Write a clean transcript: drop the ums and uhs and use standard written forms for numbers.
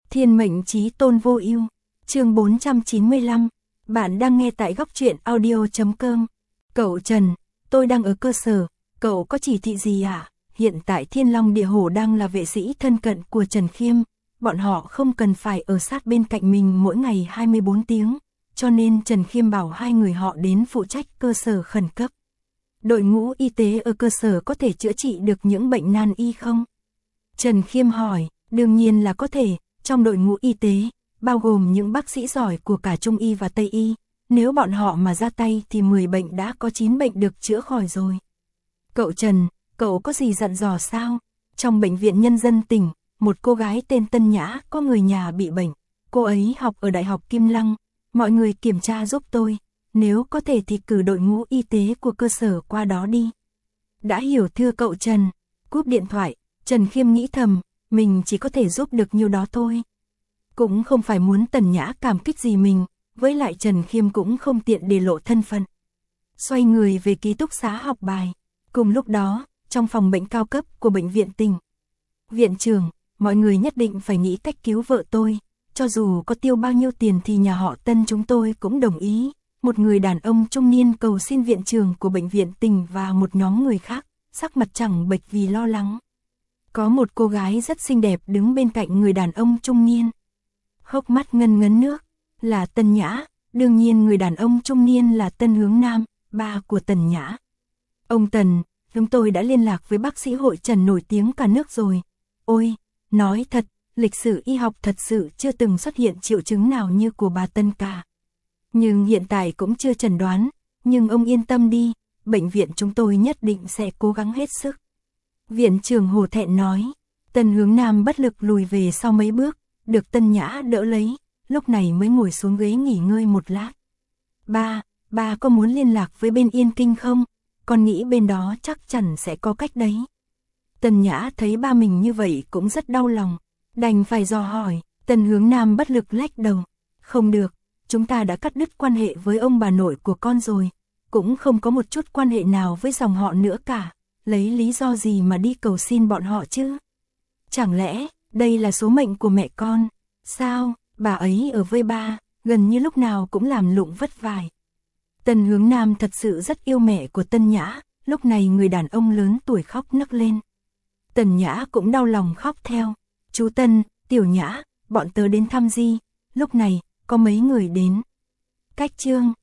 Thiên mệnh chí tôn vô ưu. Chương 495. Bạn đang nghe tại góc truyện audio.com. Cậu Trần, tôi đang ở cơ sở, cậu có chỉ thị gì à? Hiện tại Thiên Long Địa Hổ đang là vệ sĩ thân cận của Trần Khiêm, bọn họ không cần phải ở sát bên cạnh mình mỗi ngày 24 tiếng, cho nên Trần Khiêm bảo hai người họ đến phụ trách cơ sở khẩn cấp. Đội ngũ y tế ở cơ sở có thể chữa trị được những bệnh nan y không? Trần Khiêm hỏi, đương nhiên là có thể, trong đội ngũ y tế, bao gồm những bác sĩ giỏi của cả Trung y và Tây y, nếu bọn họ mà ra tay thì 10 bệnh đã có 9 bệnh được chữa khỏi rồi. Cậu Trần, cậu có gì dặn dò sao? Trong bệnh viện nhân dân tỉnh, một cô gái tên Tân Nhã có người nhà bị bệnh, cô ấy học ở Đại học Kim Lăng, mọi người kiểm tra giúp tôi, nếu có thể thì cử đội ngũ y tế của cơ sở qua đó đi. Đã hiểu thưa cậu Trần. Cúp điện thoại, Trần Khiêm nghĩ thầm, mình chỉ có thể giúp được nhiêu đó thôi. Cũng không phải muốn Tần Nhã cảm kích gì mình, với lại Trần Khiêm cũng không tiện để lộ thân phận. Xoay người về ký túc xá học bài. Cùng lúc đó, trong phòng bệnh cao cấp của bệnh viện tỉnh. Viện trưởng, mọi người nhất định phải nghĩ cách cứu vợ tôi, cho dù có tiêu bao nhiêu tiền thì nhà họ Tân chúng tôi cũng đồng ý. Một người đàn ông trung niên cầu xin viện trưởng của bệnh viện tỉnh và một nhóm người khác, sắc mặt chẳng bệch vì lo lắng. Có một cô gái rất xinh đẹp đứng bên cạnh người đàn ông trung niên. Hốc mắt ngân ngấn nước, là Tân Nhã, đương nhiên người đàn ông trung niên là Tân Hướng Nam, ba của Tần Nhã. Ông Tần, chúng tôi đã liên lạc với bác sĩ hội Trần nổi tiếng cả nước rồi. Ôi, nói thật, lịch sử y học thật sự chưa từng xuất hiện triệu chứng nào như của bà Tân cả. Nhưng hiện tại cũng chưa chẩn đoán, nhưng ông yên tâm đi, bệnh viện chúng tôi nhất định sẽ cố gắng hết sức. Viện trưởng hổ thẹn nói. Tân Hướng Nam bất lực lùi về sau mấy bước, được Tân Nhã đỡ lấy, lúc này mới ngồi xuống ghế nghỉ ngơi một lát. Ba có muốn liên lạc với bên Yên Kinh không? Con nghĩ bên đó chắc chắn sẽ có cách đấy. Tân Nhã thấy ba mình như vậy cũng rất đau lòng, đành phải dò hỏi. Tân Hướng Nam bất lực lách đầu. Không được, chúng ta đã cắt đứt quan hệ với ông bà nội của con rồi, cũng không có một chút quan hệ nào với dòng họ nữa cả. Lấy lý do gì mà đi cầu xin bọn họ chứ? Chẳng lẽ, đây là số mệnh của mẹ con? Sao, bà ấy ở với ba, gần như lúc nào cũng làm lụng vất vả. Tân Hướng Nam thật sự rất yêu mẹ của Tân Nhã, lúc này người đàn ông lớn tuổi khóc nấc lên. Tần Nhã cũng đau lòng khóc theo. Chú Tân, Tiểu Nhã, bọn tớ đến thăm Di. Lúc này, có mấy người đến. Cách Trương,